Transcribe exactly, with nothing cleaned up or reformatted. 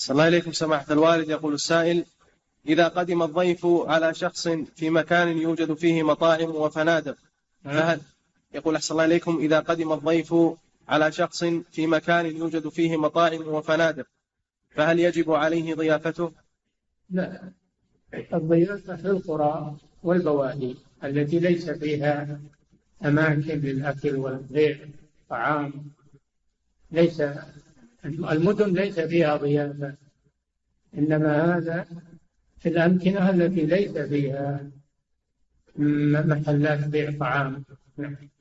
صلى الله عليكم سماحة الوالد. يقول السائل: إذا قدم الضيف على شخص في مكان يوجد فيه مطاعم وفنادق فهل يقول أحسن الله عليكم إذا قدم الضيف على شخص في مكان يوجد فيه مطاعم وفنادق فهل يجب عليه ضيافته؟ لا، الضيافة في القرى والبوادي التي ليس فيها أماكن للأكل والبيع طعام، ليس المدن ليس فيها ضيافة، إنما هذا في الأمكنة التي ليس فيها محلات بيع طعام.